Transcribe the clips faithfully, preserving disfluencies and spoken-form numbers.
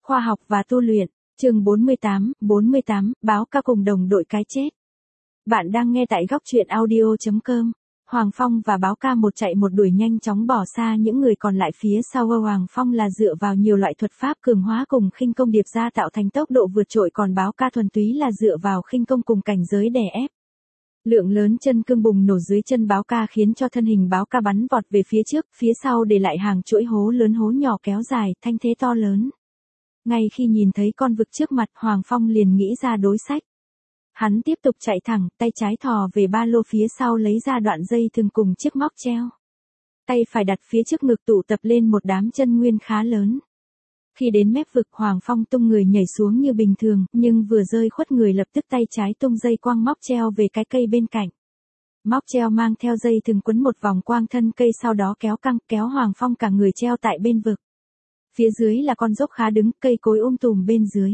Khoa học và tu luyện, chương bốn mươi tám, bốn mươi tám, báo ca cùng đồng đội cái chết. Bạn đang nghe tại góc truyện audio chấm com. Hoàng Phong và báo ca một chạy một đuổi nhanh chóng bỏ xa những người còn lại phía sau. Hoàng Phong là dựa vào nhiều loại thuật pháp cường hóa cùng khinh công điệp ra tạo thành tốc độ vượt trội, còn báo ca thuần túy là dựa vào khinh công cùng cảnh giới đè ép. Lượng lớn chân cương bùng nổ dưới chân báo ca khiến cho thân hình báo ca bắn vọt về phía trước, phía sau để lại hàng chuỗi hố lớn hố nhỏ kéo dài, thanh thế to lớn. Ngay khi nhìn thấy con vực trước mặt, Hoàng Phong liền nghĩ ra đối sách. Hắn tiếp tục chạy thẳng, tay trái thò về ba lô phía sau lấy ra đoạn dây thừng cùng chiếc móc treo. Tay phải đặt phía trước ngực tụ tập lên một đám chân nguyên khá lớn. Khi đến mép vực, Hoàng Phong tung người nhảy xuống như bình thường, nhưng vừa rơi khuất người lập tức tay trái tung dây quang móc treo về cái cây bên cạnh. Móc treo mang theo dây thừng quấn một vòng quang thân cây, sau đó kéo căng, kéo Hoàng Phong cả người treo tại bên vực. Phía dưới là con dốc khá đứng, cây cối um tùm bên dưới.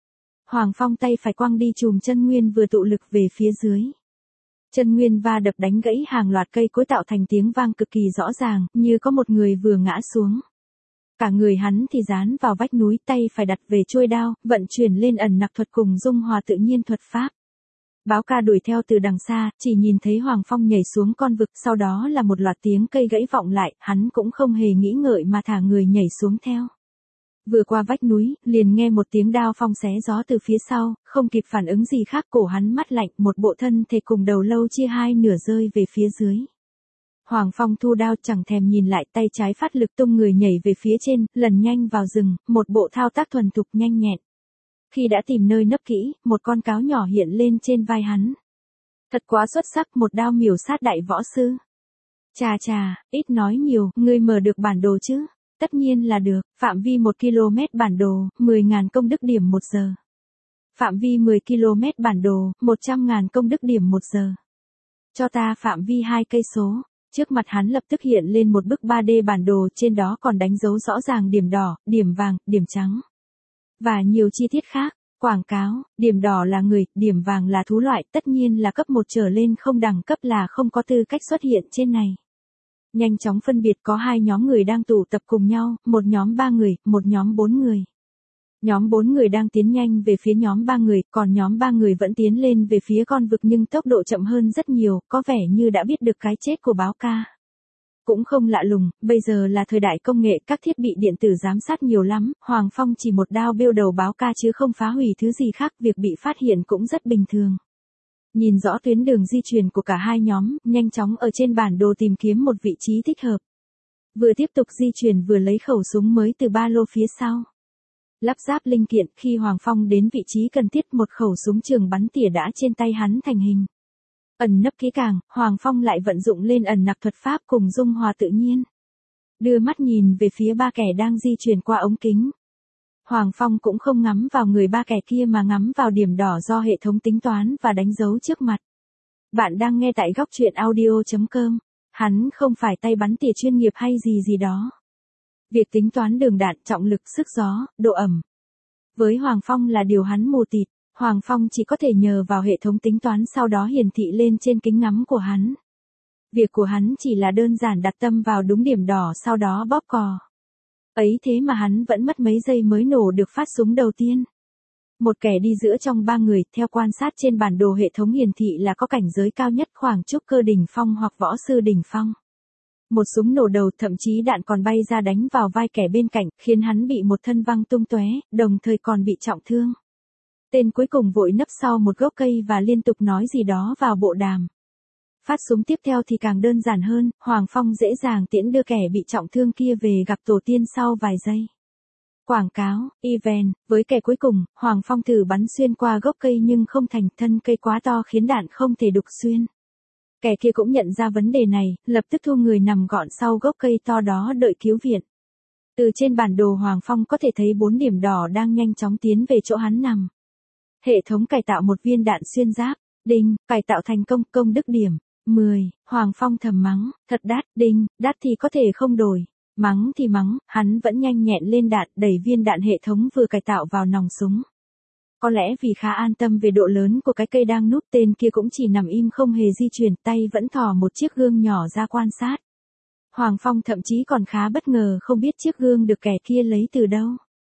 Hoàng Phong tay phải quăng đi chùm chân nguyên vừa tụ lực về phía dưới. Chân nguyên va đập đánh gãy hàng loạt cây cối tạo thành tiếng vang cực kỳ rõ ràng, như có một người vừa ngã xuống. Cả người hắn thì dán vào vách núi, tay phải đặt về chuôi đao, vận chuyển lên ẩn nặc thuật cùng dung hòa tự nhiên thuật pháp. Báo ca đuổi theo từ đằng xa, chỉ nhìn thấy Hoàng Phong nhảy xuống con vực, sau đó là một loạt tiếng cây gãy vọng lại, hắn cũng không hề nghĩ ngợi mà thả người nhảy xuống theo. Vừa qua vách núi, liền nghe một tiếng đao phong xé gió từ phía sau, không kịp phản ứng gì khác, cổ hắn mắt lạnh, một bộ thân thể cùng đầu lâu chia hai nửa rơi về phía dưới. Hoàng Phong thu đao chẳng thèm nhìn lại, tay trái phát lực tung người nhảy về phía trên, lần nhanh vào rừng, một bộ thao tác thuần thục nhanh nhẹn. Khi đã tìm nơi nấp kỹ, một con cáo nhỏ hiện lên trên vai hắn. Thật quá xuất sắc, một đao miểu sát đại võ sư. Chà chà, ít nói nhiều, ngươi mở được bản đồ chứ? Tất nhiên là được, phạm vi một ki lô mét bản đồ, mười nghìn công đức điểm một giờ. Phạm vi mười ki lô mét bản đồ, một trăm nghìn công đức điểm một giờ. Cho ta phạm vi hai cây số. Trước mặt hắn lập tức hiện lên một bức ba D bản đồ, trên đó còn đánh dấu rõ ràng điểm đỏ, điểm vàng, điểm trắng. Và nhiều chi tiết khác. Quảng cáo, điểm đỏ là người, điểm vàng là thú loại, tất nhiên là cấp một trở lên, không đẳng cấp là không có tư cách xuất hiện trên này. Nhanh chóng phân biệt có hai nhóm người đang tụ tập cùng nhau, một nhóm ba người, một nhóm bốn người. Nhóm bốn người đang tiến nhanh về phía nhóm ba người, còn nhóm ba người vẫn tiến lên về phía con vực nhưng tốc độ chậm hơn rất nhiều, có vẻ như đã biết được cái chết của báo ca. Cũng không lạ lùng, bây giờ là thời đại công nghệ, các thiết bị điện tử giám sát nhiều lắm, Hoàng Phong chỉ một đao bêu đầu báo ca chứ không phá hủy thứ gì khác, việc bị phát hiện cũng rất bình thường. Nhìn rõ tuyến đường di chuyển của cả hai nhóm, nhanh chóng ở trên bản đồ tìm kiếm một vị trí thích hợp. Vừa tiếp tục di chuyển vừa lấy khẩu súng mới từ ba lô phía sau. Lắp ráp linh kiện, khi Hoàng Phong đến vị trí cần thiết, một khẩu súng trường bắn tỉa đã trên tay hắn thành hình. Ẩn nấp kỹ càng, Hoàng Phong lại vận dụng lên ẩn nặc thuật pháp cùng dung hòa tự nhiên. Đưa mắt nhìn về phía ba kẻ đang di chuyển qua ống kính. Hoàng Phong cũng không ngắm vào người ba kẻ kia mà ngắm vào điểm đỏ do hệ thống tính toán và đánh dấu trước mặt. Bạn đang nghe tại góc truyện audio chấm com. Hắn không phải tay bắn tỉa chuyên nghiệp hay gì gì đó. Việc tính toán đường đạn, trọng lực, sức gió, độ ẩm. Với Hoàng Phong là điều hắn mù tịt, Hoàng Phong chỉ có thể nhờ vào hệ thống tính toán sau đó hiển thị lên trên kính ngắm của hắn. Việc của hắn chỉ là đơn giản đặt tâm vào đúng điểm đỏ sau đó bóp cò. Ấy thế mà hắn vẫn mất mấy giây mới nổ được phát súng đầu tiên. Một kẻ đi giữa trong ba người, theo quan sát trên bản đồ hệ thống hiển thị là có cảnh giới cao nhất khoảng trúc cơ đỉnh phong hoặc võ sư đỉnh phong. Một súng nổ đầu, thậm chí đạn còn bay ra đánh vào vai kẻ bên cạnh, khiến hắn bị một thân văng tung tóe, đồng thời còn bị trọng thương. Tên cuối cùng vội nấp sau một gốc cây và liên tục nói gì đó vào bộ đàm. Phát súng tiếp theo thì càng đơn giản hơn, Hoàng Phong dễ dàng tiễn đưa kẻ bị trọng thương kia về gặp tổ tiên sau vài giây. Quảng cáo, event, với kẻ cuối cùng, Hoàng Phong thử bắn xuyên qua gốc cây nhưng không thành, thân cây quá to khiến đạn không thể đục xuyên. Kẻ kia cũng nhận ra vấn đề này, lập tức thu người nằm gọn sau gốc cây to đó đợi cứu viện. Từ trên bản đồ Hoàng Phong có thể thấy bốn điểm đỏ đang nhanh chóng tiến về chỗ hắn nằm. Hệ thống cải tạo một viên đạn xuyên giáp, đinh, cải tạo thành công, công đức điểm, mười, Hoàng Phong thầm mắng, thật đắt, đinh, đắt thì có thể không đổi, mắng thì mắng, hắn vẫn nhanh nhẹn lên đạn, đẩy viên đạn hệ thống vừa cải tạo vào nòng súng. Có lẽ vì khá an tâm về độ lớn của cái cây đang núp, tên kia cũng chỉ nằm im không hề di chuyển, tay vẫn thò một chiếc gương nhỏ ra quan sát. Hoàng Phong thậm chí còn khá bất ngờ không biết chiếc gương được kẻ kia lấy từ đâu.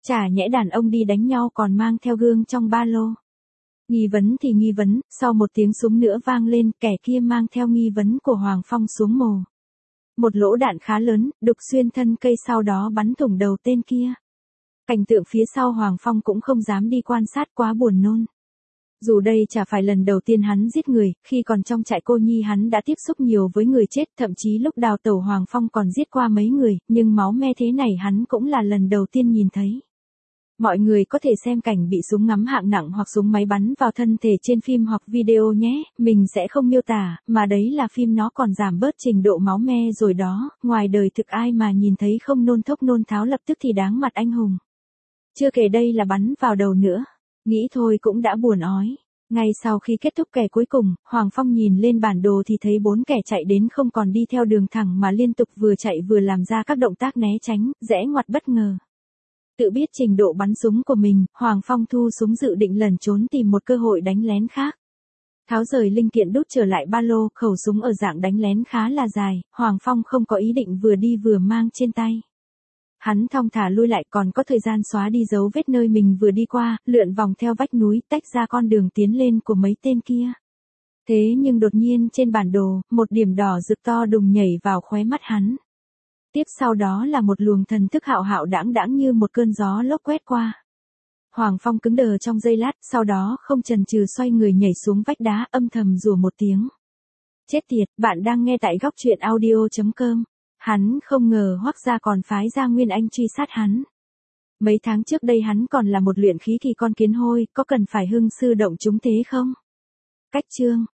Chả nhẽ đàn ông đi đánh nhau còn mang theo gương trong ba lô. Nghi vấn thì nghi vấn, sau một tiếng súng nữa vang lên, kẻ kia mang theo nghi vấn của Hoàng Phong xuống mồ. Một lỗ đạn khá lớn, đục xuyên thân cây sau đó bắn thủng đầu tên kia. Cảnh tượng phía sau Hoàng Phong cũng không dám đi quan sát, quá buồn nôn. Dù đây chả phải lần đầu tiên hắn giết người, khi còn trong trại cô nhi hắn đã tiếp xúc nhiều với người chết, thậm chí lúc đào tẩu Hoàng Phong còn giết qua mấy người, nhưng máu me thế này hắn cũng là lần đầu tiên nhìn thấy. Mọi người có thể xem cảnh bị súng ngắm hạng nặng hoặc súng máy bắn vào thân thể trên phim hoặc video nhé, mình sẽ không miêu tả, mà đấy là phim nó còn giảm bớt trình độ máu me rồi đó, ngoài đời thực ai mà nhìn thấy không nôn thốc nôn tháo lập tức thì đáng mặt anh hùng. Chưa kể đây là bắn vào đầu nữa, nghĩ thôi cũng đã buồn ói. Ngay sau khi kết thúc kẻ cuối cùng, Hoàng Phong nhìn lên bản đồ thì thấy bốn kẻ chạy đến không còn đi theo đường thẳng mà liên tục vừa chạy vừa làm ra các động tác né tránh, rẽ ngoặt bất ngờ. Tự biết trình độ bắn súng của mình, Hoàng Phong thu súng dự định lẩn trốn tìm một cơ hội đánh lén khác. Tháo rời linh kiện đút trở lại ba lô, khẩu súng ở dạng đánh lén khá là dài, Hoàng Phong không có ý định vừa đi vừa mang trên tay. Hắn thong thả lui lại, còn có thời gian xóa đi dấu vết nơi mình vừa đi qua, lượn vòng theo vách núi, tách ra con đường tiến lên của mấy tên kia. Thế nhưng đột nhiên trên bản đồ, một điểm đỏ rực to đùng nhảy vào khóe mắt hắn. Tiếp sau đó là một luồng thần thức hạo hạo đãng đãng như một cơn gió lốc quét qua. Hoàng Phong cứng đờ trong giây lát, sau đó không chần chừ xoay người nhảy xuống vách đá, âm thầm rủa một tiếng. Chết tiệt, bạn đang nghe tại góc truyện audio chấm com. Hắn không ngờ Hoắc gia còn phái ra Nguyên Anh truy sát hắn. Mấy tháng trước đây hắn còn là một luyện khí kỳ con kiến hôi, có cần phải hưng sư động chúng thế không? Cách chương